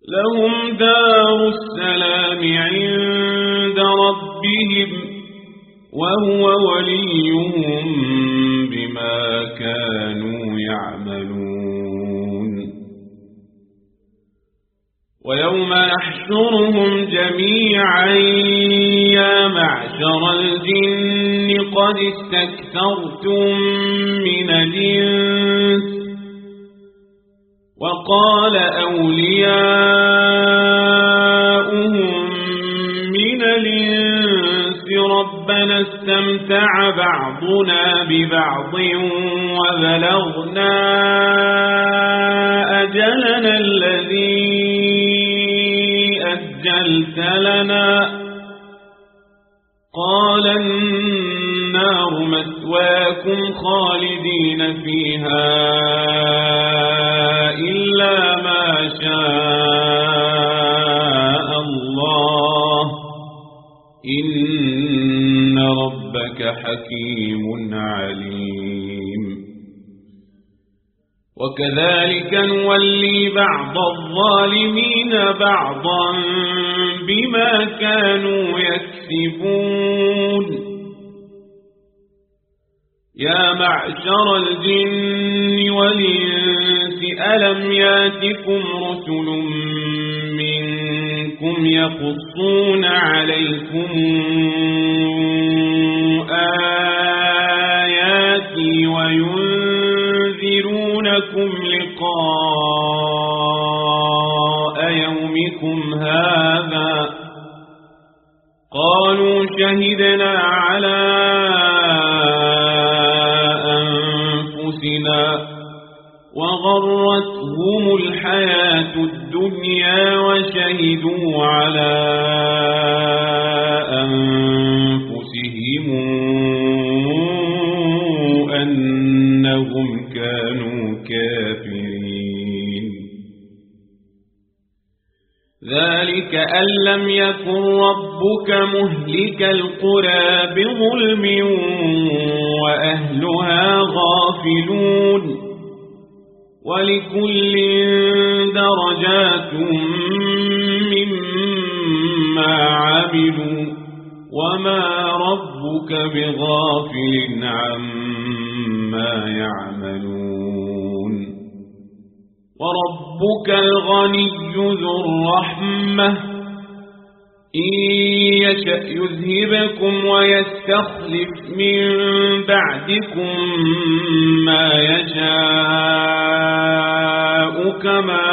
لهم دار السلام عند ربهم وهو وليهم بما كانوا يعملون ويوم نحشرهم جميعا يا معشر الجن قد استكثرتم من الإنس وقال أولياؤهم من الإنس ربنا استمتع بعضنا ببعض وبلغنا أجلنا الذي أجلت لنا قال النار مثواكم خالدين فيها إلا ما شاء الله إن ربك حكيم عليم وكذلك نولي بعض الظالمين بعضا بما كانوا يكسبون يا معشر الجن والإنس ألم ياتكم رسل منكم يقصون عليكم آياتي وينذرونكم لقاء يومكم هذا قالوا شهدنا على أنفسنا وغرتهم الحياة الدنيا وشهدوا على أنفسهم أنهم كانوا كافرين ذلك أن لم يكن ربك مهلك القرى بظلم وأهلها غافلون ولكل درجات مما عملوا وما ربك بغافل عما يعملون وربك الغني ذو الرحمة إن يشأ يذهبكم ويستخلف من بعدكم ما يشاء كما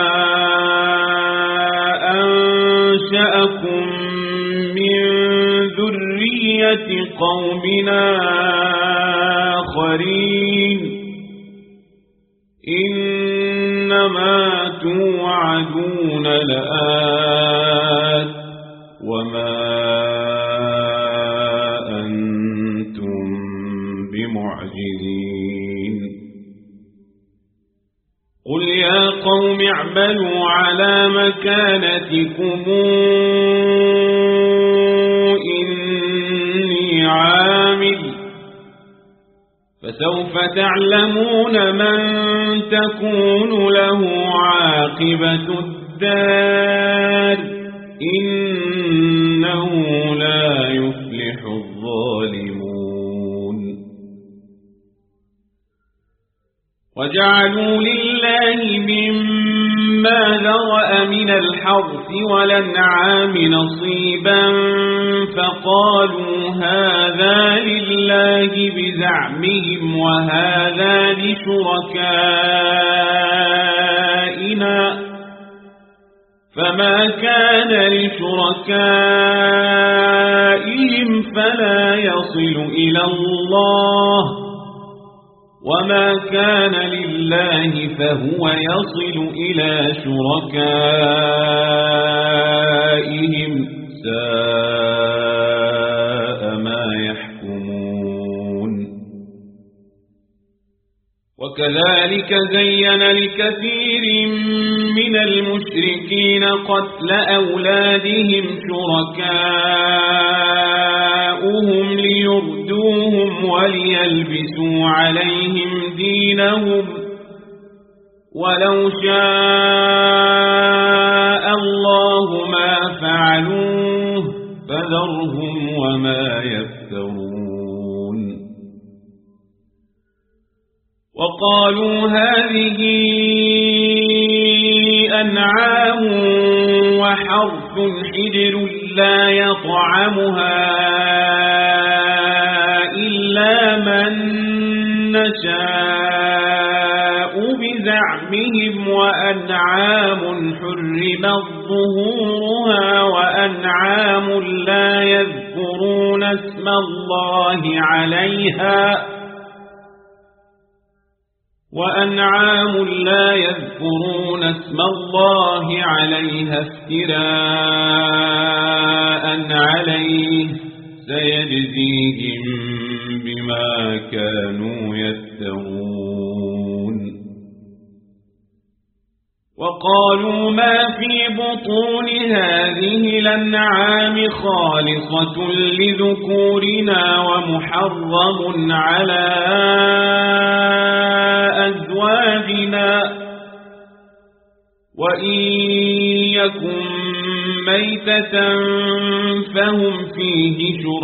أنشأكم من ذرية قومنا آخرين إنما توعدون لآت وما أنتم بمعجزين قل يا قوم اعملوا على مكانتكم إني عامل فسوف تعلمون من تكون له عاقبة الدار إنه لا يفلح الظالمون وجعلوا لله مما ذرأ من الحرث والأنعام نصيبا فقالوا هذا لله بزعمهم وهذا لشركائنا فما كان لشركائهم فلا يصل إلى الله وما كان لله فهو يصل إلى شركائهم ساء ما يحكمون وكذلك زين لكثير من المشركين قتل أولادهم شركاؤهم ليردوهم وليلبسوا عليهم دينهم ولو شاء فذرهم وما يفترون وقالوا هذه أنعام وحرث حجر لا يطعمها إلا من نشاء بزعمهم وأنعام حرمت ظهورها وأنعام لا يذكرون اسم الله عليها افتراء عليه سيجزيهم بما كانوا يفترون وقالوا ما في بطون هذه الأنعام خالصة لذكورنا ومحرم على أزواجنا وإن يكن ميتة فهم فيه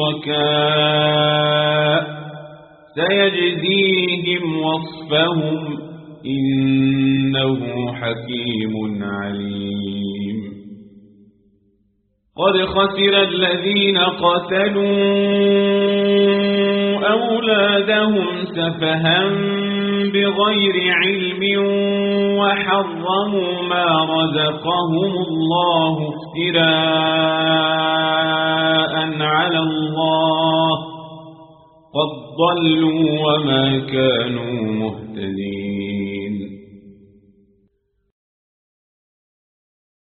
شركاء سيجزيهم وصفهم إنه حكيم عليم قد خسر الذين قتلوا أولادهم سفها بغير علم وحرموا ما رزقهم الله افتراء على الله قد ضلوا وما كانوا مهتدين